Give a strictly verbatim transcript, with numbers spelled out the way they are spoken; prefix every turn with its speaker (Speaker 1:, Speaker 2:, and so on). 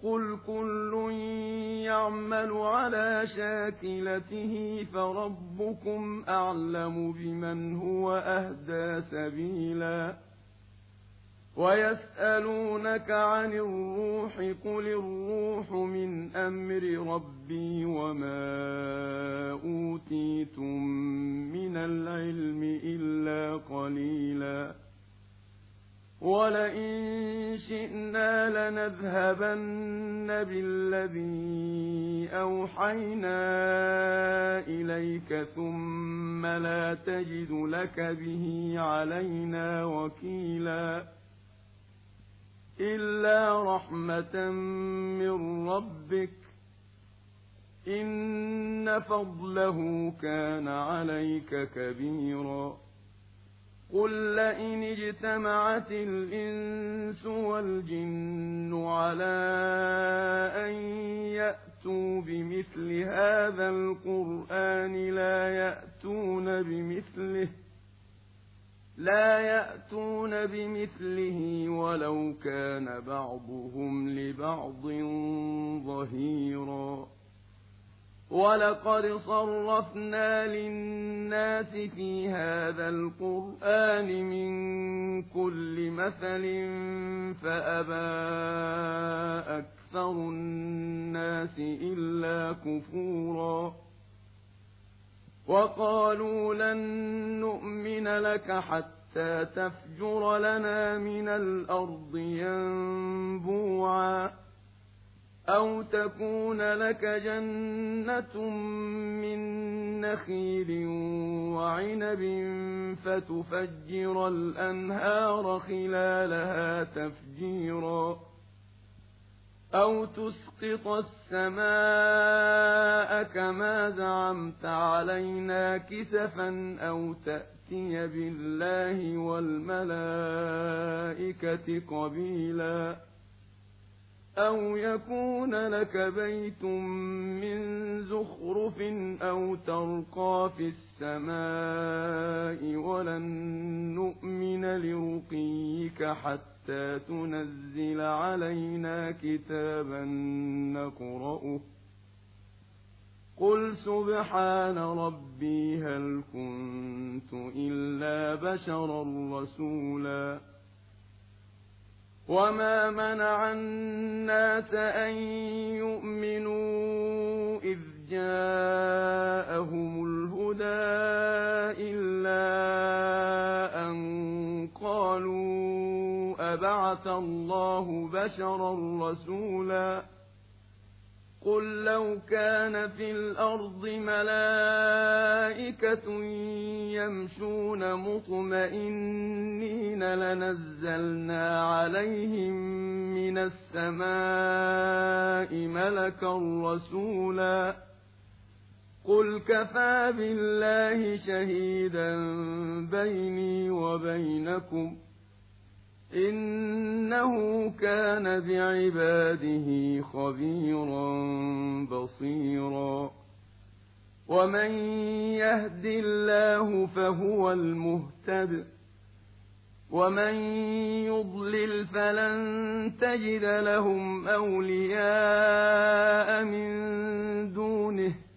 Speaker 1: قل كل يعمل على شاكلته فربكم أعلم بمن هو أهدى سبيلا ويسألونك عن الروح قل الروح من أمر ربي وما أوتيتم من العلم إلا قليلا ولئن شئنا لنذهبن بالذي أوحينا إليك ثم لا تجد لك به علينا وكيلا إلا رحمة من ربك إن فضله كان عليك كبيرا قل لئن اجتمعت الإنس والجن على أن يأتوا بمثل هذا القرآن لا يأتون بمثله لا يأتون بمثله ولو كان بعضهم لبعض ظهيرا ولقد صرفنا للناس في هذا القرآن من كل مثل فأبى أكثر الناس إلا كفورا وقالوا لن نؤمن لك حتى تفجر لنا من الأرض ينبوعا أو تكون لك جنة من نخيل وعنب فتفجر الأنهار خلالها تفجيرا أو تسقط السماء كما زعمت علينا كسفا أو تأتي بالله والملائكة قبيلا أو يكون لك بيت من زخرف أو ترقى في السماء ولن نؤمن لرقيك حتى تنزل علينا كتابا نقرأه قل سبحان ربي هل كنت إلا بشرا رسولا وما منع الناس أن يؤمنوا إذ جاءهم الهدى إلا أن قالوا أبعث الله بشرا رسولا قل لو كان في الأرض ملائكة يمشون مطمئنين لنزلنا عليهم من السماء ملكا رسولا قل كفى بالله شهيدا بيني وبينكم إنه كان بعباده خبيرا بصيرا ومن يهد الله فهو المهتد ومن يضلل فلن تجد لهم أولياء من دونه